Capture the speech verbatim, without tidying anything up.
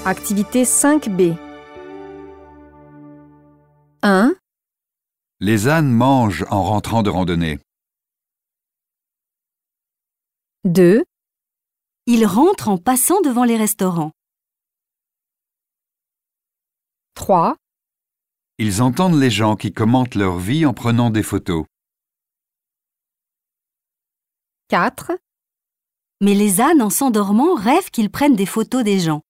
Activité cinq B. un. Les ânes mangent en rentrant de randonnée. deux. Ils rentrent en passant devant les restaurants. trois. Ils entendent les gens qui commentent leur vie en prenant des photos. quatre. Mais les ânes, en s'endormant, rêvent qu'ils prennent des photos des gens.